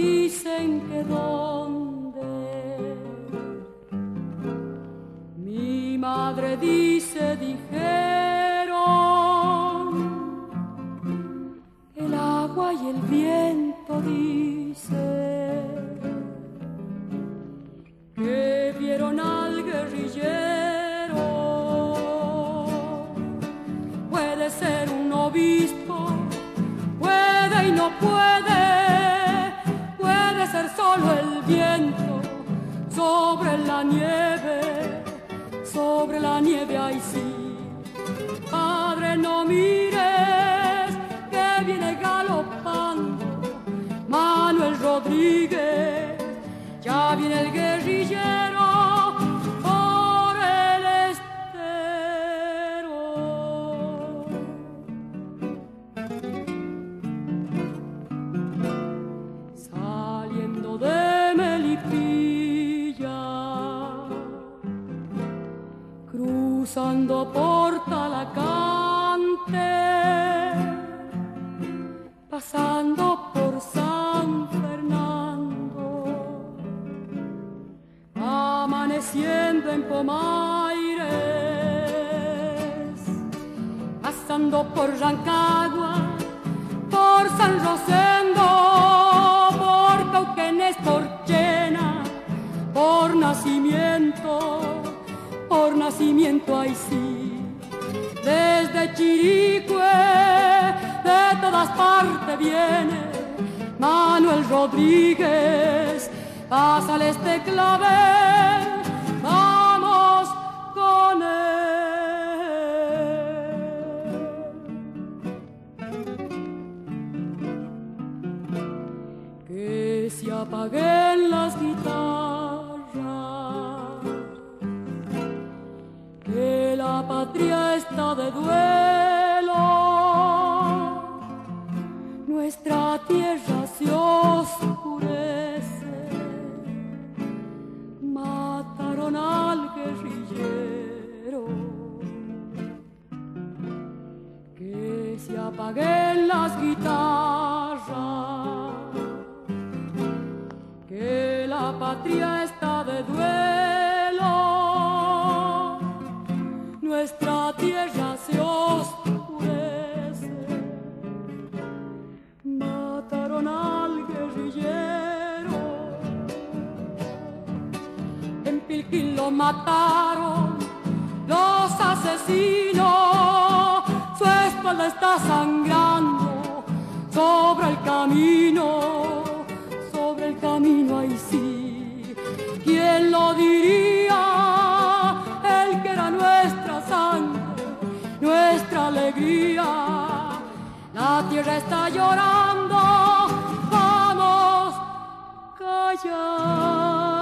dicen que dónde. Mi madre dice, dijeron, el agua y el viento dice que vieron al guerrillero. Puede ser un obispo, puede y no puede, puede ser solo el viento sobre la nieve, ay sí. Padre, no mires que viene galopando Manuel Rodríguez, ya viene el guerrillero por el estero. Saliendo de Melipilla, cruzando por Talacante, pasando por San Fernando, amaneciendo en Pomaires, pasando por Rancagua, por San Rosendo, por Cauquenes, por Chena, por nacimiento, ay sí. Desde Chiricue, de todas partes viene Manuel Rodríguez, pásale este clavel, vamos con él. Que se apaguen las guitarras, que la patria está de duelo, nuestra tierra se oscurece, mataron al guerrillero. Que se apaguen las guitarras, que la patria está de duelo, nuestra tierra se oscurece, mataron al guerrillero. En Pilquín lo mataron los asesinos, su espalda está sangrando sobre el camino, ay sí. ¿Quién lo diría? Él que era nuestra sangre, nuestra alegría. La tierra está llorando, vamos, callar.